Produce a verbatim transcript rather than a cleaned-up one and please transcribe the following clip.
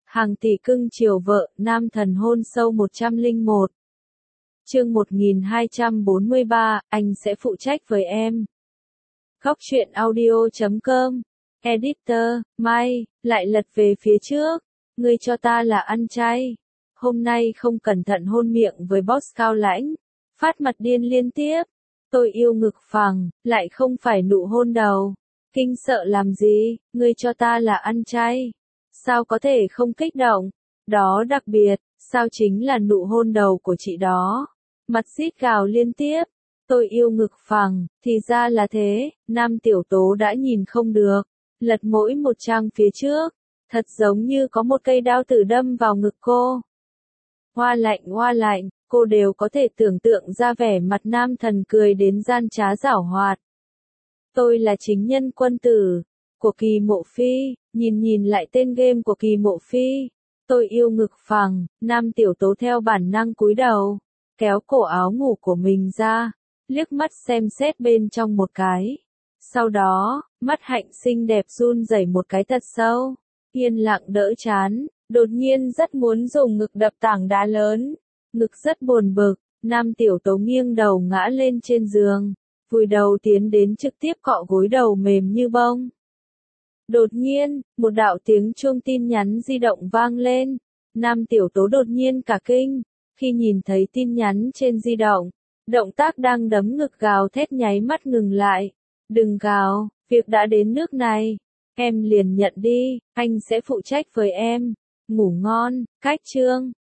Hàng tỷ cưng chiều vợ, nam thần hôn sâu một trăm lẻ một. Chương một nghìn hai trăm bốn mươi ba, anh sẽ phụ trách với em. Góc truyện audio chấm com. Editor, Mai, lại lật về phía trước. Ngươi cho ta là ăn chay. Hôm nay không cẩn thận hôn miệng với boss cao lãnh. Phát mặt điên liên tiếp. Tôi yêu ngực phẳng, lại không phải nụ hôn đầu. Kinh sợ làm gì, ngươi cho ta là ăn chay. Sao có thể không kích động? Đó đặc biệt, sao chính là nụ hôn đầu của chị đó. Mặt rít gào liên tiếp. Tôi yêu ngực phẳng, thì ra là thế, nam tiểu tố đã nhìn không được. Lật mỗi một trang phía trước. Thật giống như có một cây đao tử đâm vào ngực cô. Hoa lạnh hoa lạnh, cô đều có thể tưởng tượng ra vẻ mặt nam thần cười đến gian trá giảo hoạt. Tôi là chính nhân quân tử của Kỳ Mộ Phi, nhìn nhìn lại tên game của Kỳ Mộ Phi. Tôi yêu ngực phẳng, nam tiểu tố theo bản năng cúi đầu, kéo cổ áo ngủ của mình ra, liếc mắt xem xét bên trong một cái. Sau đó, mắt hạnh xinh đẹp run rẩy một cái thật sâu, yên lặng đỡ chán, đột nhiên rất muốn dùng ngực đập tảng đá lớn. Ngực rất buồn bực, nam tiểu tố nghiêng đầu ngã lên trên giường, vùi đầu tiến đến trực tiếp cọ gối đầu mềm như bông. Đột nhiên, một đạo tiếng chuông tin nhắn di động vang lên. Nam tiểu tố đột nhiên cả kinh, khi nhìn thấy tin nhắn trên di động. Động tác đang đấm ngực gào thét nháy mắt ngừng lại. Đừng gào, việc đã đến nước này. Em liền nhận đi, anh sẽ phụ trách với em. Ngủ ngon, cách chương.